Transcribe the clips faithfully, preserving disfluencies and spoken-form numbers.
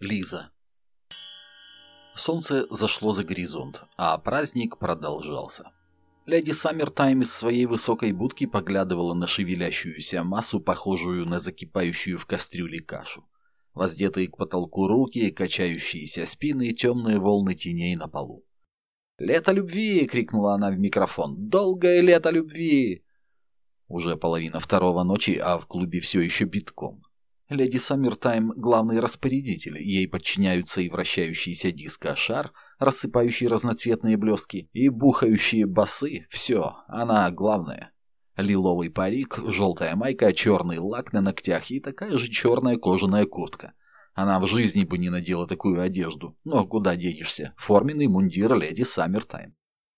Лиза. Солнце зашло за горизонт, а праздник продолжался. Леди Саммертайм из своей высокой будки поглядывала на шевелящуюся массу, похожую на закипающую в кастрюле кашу. Воздетые к потолку руки, качающиеся спины и темные волны теней на полу. «Лето любви!» — крикнула она в микрофон. «Долгое лето любви!» Уже половина второго ночи, а в клубе все еще битком. Леди Саммертайм — главный распорядитель, ей подчиняются и вращающийся диско-шар, рассыпающий разноцветные блестки, и бухающие басы. Все, она главная. Лиловый парик, желтая майка, черный лак на ногтях и такая же черная кожаная куртка. Она в жизни бы не надела такую одежду, но куда денешься, форменный мундир леди Саммертайм.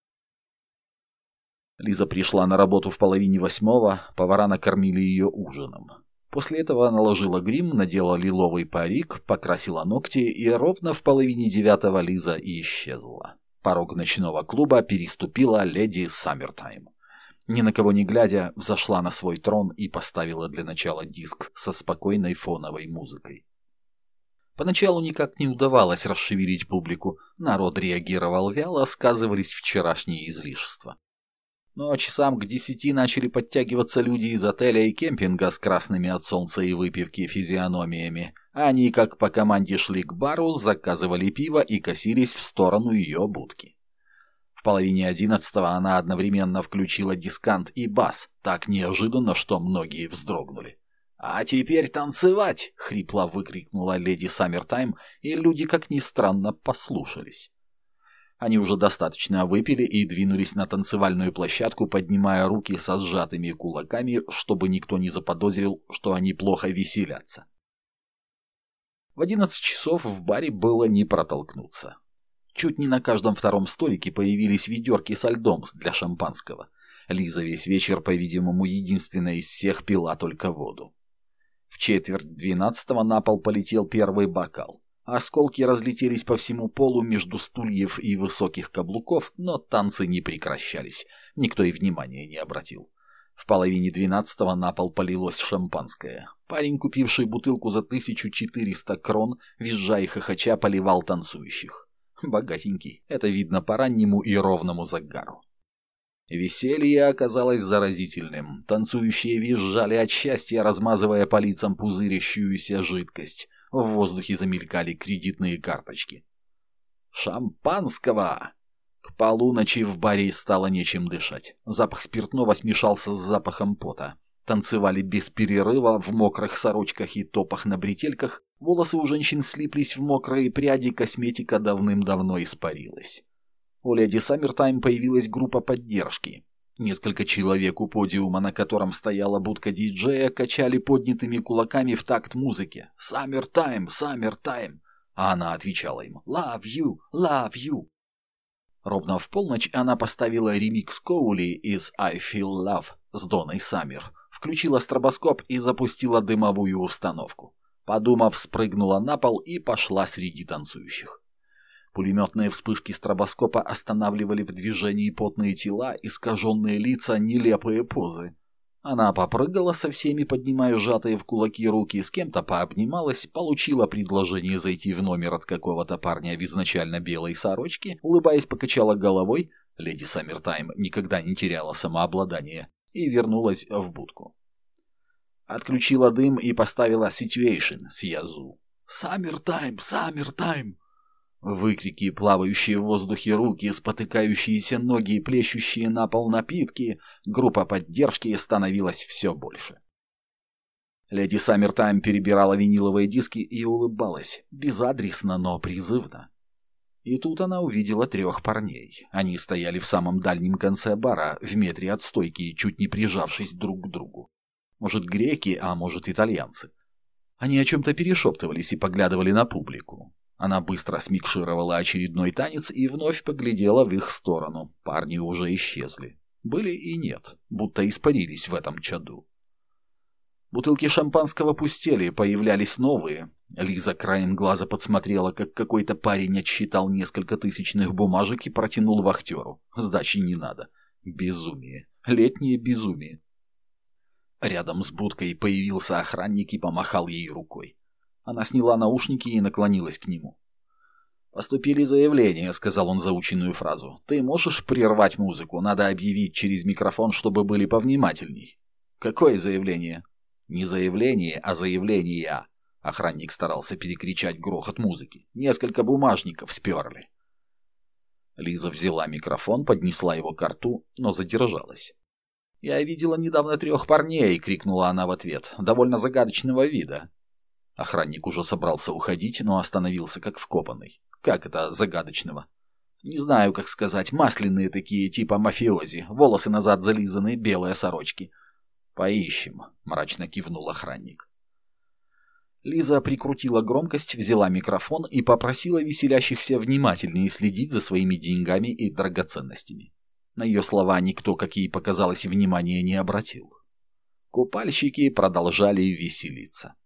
Лиза пришла на работу в половине восьмого, повара накормили ее ужином. После этого наложила грим, надела лиловый парик, покрасила ногти, и ровно в половине девятого Лиза исчезла. Порог ночного клуба переступила леди Саммертайм. Ни на кого не глядя, взошла на свой трон и поставила для начала диск со спокойной фоновой музыкой. Поначалу никак не удавалось расшевелить публику, народ реагировал вяло, сказывались вчерашние излишества. Но часам к десяти начали подтягиваться люди из отеля и кемпинга с красными от солнца и выпивки физиономиями. Они, как по команде, шли к бару, заказывали пиво и косились в сторону ее будки. В половине одиннадцатого она одновременно включила дискант и бас, так неожиданно, что многие вздрогнули. «А теперь танцевать!» — хрипло выкрикнула леди Саммертайм, и люди, как ни странно, послушались. Они уже достаточно выпили и двинулись на танцевальную площадку, поднимая руки со сжатыми кулаками, чтобы никто не заподозрил, что они плохо веселятся. В одиннадцать часов в баре было не протолкнуться. Чуть не на каждом втором столике появились ведерки со льдом для шампанского. Лиза весь вечер, по-видимому, единственная из всех пила только воду. В четверть двенадцатого на пол полетел первый бокал. Осколки разлетелись по всему полу между стульев и высоких каблуков, но танцы не прекращались. Никто и внимания не обратил. В половине двенадцатого на пол полилось шампанское. Парень, купивший бутылку за тысячу четыреста крон, визжа и хохоча, поливал танцующих. Богатенький, это видно по раннему и ровному загару. Веселье оказалось заразительным. Танцующие визжали от счастья, размазывая по лицам пузырящуюся жидкость. В воздухе замелькали кредитные карточки. «Шампанского!» К полуночи в баре стало нечем дышать. Запах спиртного смешался с запахом пота. Танцевали без перерыва в мокрых сорочках и топах на бретельках. Волосы у женщин слиплись в мокрые пряди, косметика давным-давно испарилась. У леди Саммертайм появилась группа поддержки. Несколько человек у подиума, на котором стояла будка диджея, качали поднятыми кулаками в такт музыке. «Саммертайм! Саммертайм!» А она отвечала им «Love you! Love you!». Ровно в полночь она поставила ремикс Коули из «I Feel Love» с Доной Саммер, включила стробоскоп и запустила дымовую установку. Подумав, спрыгнула на пол и пошла среди танцующих. Пулеметные вспышки стробоскопа останавливали в движении потные тела, искаженные лица, нелепые позы. Она попрыгала со всеми, поднимая сжатые в кулаки руки, с кем-то пообнималась, получила предложение зайти в номер от какого-то парня в изначально белой сорочке, улыбаясь, покачала головой, леди Саммертайм никогда не теряла самообладание, и вернулась в будку. Отключила дым и поставила «Situation» с Язу. «Саммертайм! Саммертайм!» Выкрики, плавающие в воздухе руки, спотыкающиеся ноги, плещущие на пол напитки. Группа поддержки становилась все больше. Леди Саммертайм перебирала виниловые диски и улыбалась, безадресно, но призывно. И тут она увидела трех парней. Они стояли в самом дальнем конце бара, в метре от стойки, чуть не прижавшись друг к другу. Может, греки, а может, итальянцы. Они о чем-то перешептывались и поглядывали на публику. Она быстро смикшировала очередной танец и вновь поглядела в их сторону. Парни уже исчезли. Были и нет, будто испарились в этом чаду. Бутылки шампанского пустели, появлялись новые. Лиза краем глаза подсмотрела, как какой-то парень отсчитал несколько тысячных бумажек и протянул вахтеру. Сдачи не надо. Безумие. Летнее безумие. Рядом с будкой появился охранник и помахал ей рукой. Она сняла наушники и наклонилась к нему. «Поступили заявления», — сказал он заученную фразу. «Ты можешь прервать музыку? Надо объявить через микрофон, чтобы были повнимательней». «Какое заявление?» «Не заявление, а заявление». Охранник старался перекричать грохот музыки. «Несколько бумажников сперли». Лиза взяла микрофон, поднесла его к рту, но задержалась. «Я видела недавно трех парней», — крикнула она в ответ, — «довольно загадочного вида». Охранник уже собрался уходить, но остановился как вкопанный. «Как это загадочного?» «Не знаю, как сказать. Масляные такие, типа мафиози. Волосы назад зализаны, белые сорочки». «Поищем», — мрачно кивнул охранник. Лиза прикрутила громкость, взяла микрофон и попросила веселящихся внимательнее следить за своими деньгами и драгоценностями. На ее слова никто, как ей показалось, внимания не обратил. Купальщики продолжали веселиться.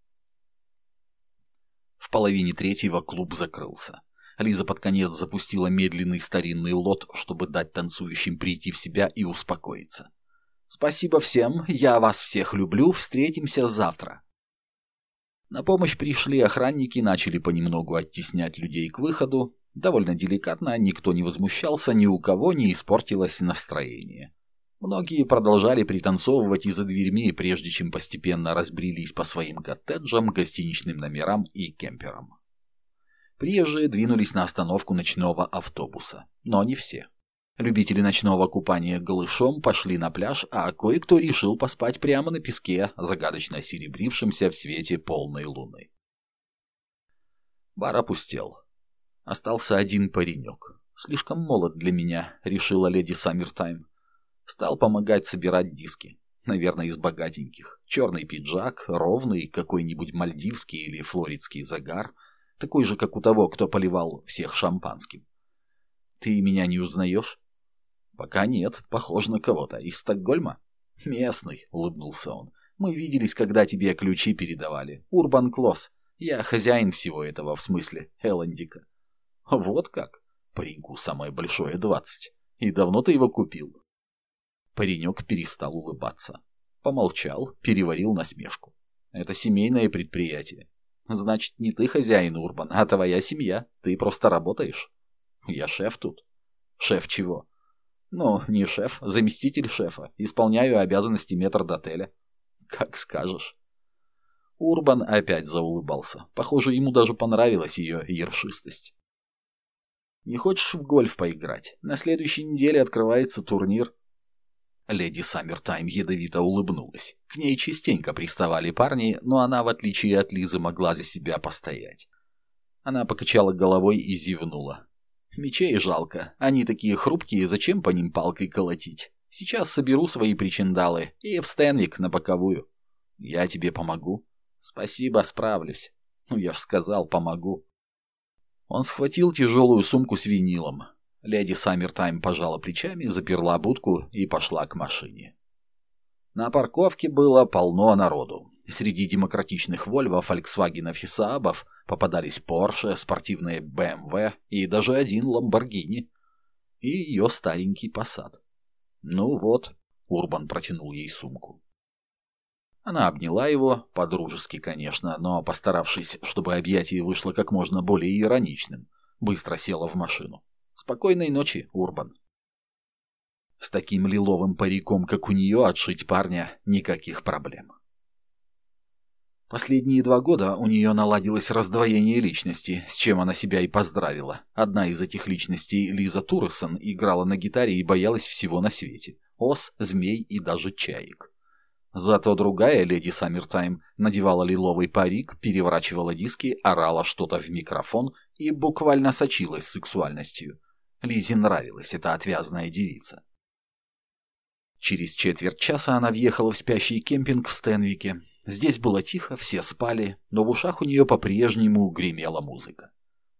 В половине третьего клуб закрылся. Лиза под конец запустила медленный старинный лот, чтобы дать танцующим прийти в себя и успокоиться. «Спасибо всем, я вас всех люблю, встретимся завтра». На помощь пришли охранники, начали понемногу оттеснять людей к выходу. Довольно деликатно, никто не возмущался, ни у кого не испортилось настроение. Многие продолжали пританцовывать и за дверьми, прежде чем постепенно разбрелись по своим коттеджам, гостиничным номерам и кемперам. Приезжие двинулись на остановку ночного автобуса, но не все. Любители ночного купания голышом пошли на пляж, а кое-кто решил поспать прямо на песке, загадочно серебрившемся в свете полной луны. Бар опустел. Остался один паренек. «Слишком молод для меня», — решила леди Саммертайм. Стал помогать собирать диски. Наверное, из богатеньких. Черный пиджак, ровный, какой-нибудь мальдивский или флоридский загар. Такой же, как у того, кто поливал всех шампанским. «Ты меня не узнаешь?» «Пока нет. Похож на кого-то. Из Стокгольма?» «Местный», — улыбнулся он. «Мы виделись, когда тебе ключи передавали. Урбан Клосс. Я хозяин всего этого, в смысле, Эллендика». «Вот как? Пареньку самое большое двадцать. И давно ты его купил?» Паренек перестал улыбаться. Помолчал, переварил насмешку. «Это семейное предприятие. Значит, не ты хозяин, Урбан, а твоя семья. Ты просто работаешь». «Я шеф тут». «Шеф чего?» «Ну, не шеф, заместитель шефа. Исполняю обязанности метрдотеля». «Как скажешь». Урбан опять заулыбался. Похоже, ему даже понравилась ее ершистость. «Не хочешь в гольф поиграть? На следующей неделе открывается турнир». Леди Саммертайм ядовито улыбнулась. К ней частенько приставали парни, но она, в отличие от Лизы, могла за себя постоять. Она покачала головой и зевнула. «Мечей жалко. Они такие хрупкие, зачем по ним палкой колотить? Сейчас соберу свои причиндалы и в Стэнвик на боковую. Я тебе помогу». «Спасибо, справлюсь». «Ну, я ж сказал, помогу». Он схватил тяжелую сумку с винилом. Леди Саммертайм пожала плечами, заперла будку и пошла к машине. На парковке было полно народу. Среди демократичных Вольво, Фольксвагенов и Саабов попадались Порше, спортивные бэ эм вэ и даже один Ламборгини. И ее старенький Пассат. «Ну вот», — Урбан протянул ей сумку. Она обняла его, по-дружески, конечно, но постаравшись, чтобы объятие вышло как можно более ироничным, быстро села в машину. «Спокойной ночи, Урбан». С таким лиловым париком, как у нее, отшить парня никаких проблем. Последние два года у нее наладилось раздвоение личности, с чем она себя и поздравила. Одна из этих личностей, Лиза Туресон, играла на гитаре и боялась всего на свете. Ос, змей и даже чаек. Зато другая, леди Саммертайм, надевала лиловый парик, переворачивала диски, орала что-то в микрофон и буквально сочилась сексуальностью. Лизе нравилась эта отвязная девица. Через четверть часа она въехала в спящий кемпинг в Стэнвике. Здесь было тихо, все спали, но в ушах у нее по-прежнему гремела музыка.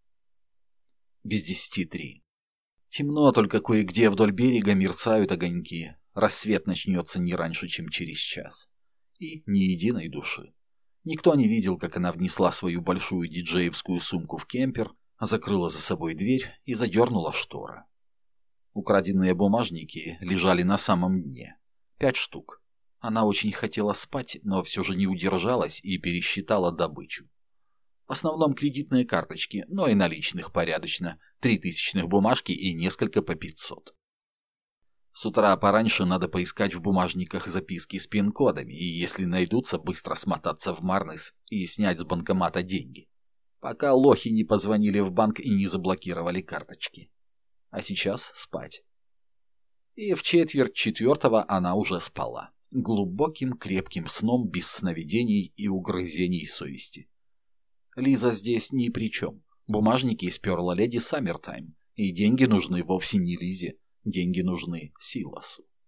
Без десяти три. Темно, только кое-где вдоль берега мерцают огоньки. Рассвет начнется не раньше, чем через час. И ни единой души. Никто не видел, как она внесла свою большую диджеевскую сумку в кемпер, закрыла за собой дверь и задернула шторы. Украденные бумажники лежали на самом дне. Пять штук. Она очень хотела спать, но все же не удержалась и пересчитала добычу. В основном кредитные карточки, но и наличных порядочно. Три тысячных бумажки и несколько по пятьсот. С утра пораньше надо поискать в бумажниках записки с пин-кодами, и если найдутся, быстро смотаться в Марнес и снять с банкомата деньги. Пока лохи не позвонили в банк и не заблокировали карточки. А сейчас спать. И в четверть четвертого она уже спала. Глубоким крепким сном без сновидений и угрызений совести. Лиза здесь ни при чем. Бумажники сперла леди Саммертайм, и деньги нужны вовсе не Лизе, деньги нужны Силасу.